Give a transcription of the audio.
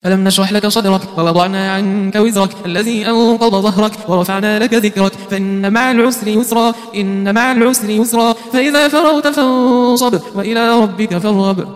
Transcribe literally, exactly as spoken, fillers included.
ألم نشرح لك صدرك ووضعنا عنك وزرك الذي أنقض ظهرك ورفعنا لك ذكرك فإن مع العسر يسرا إن مع العسر يسرا فإذا فرغت فانصب وإلى ربك فارغب.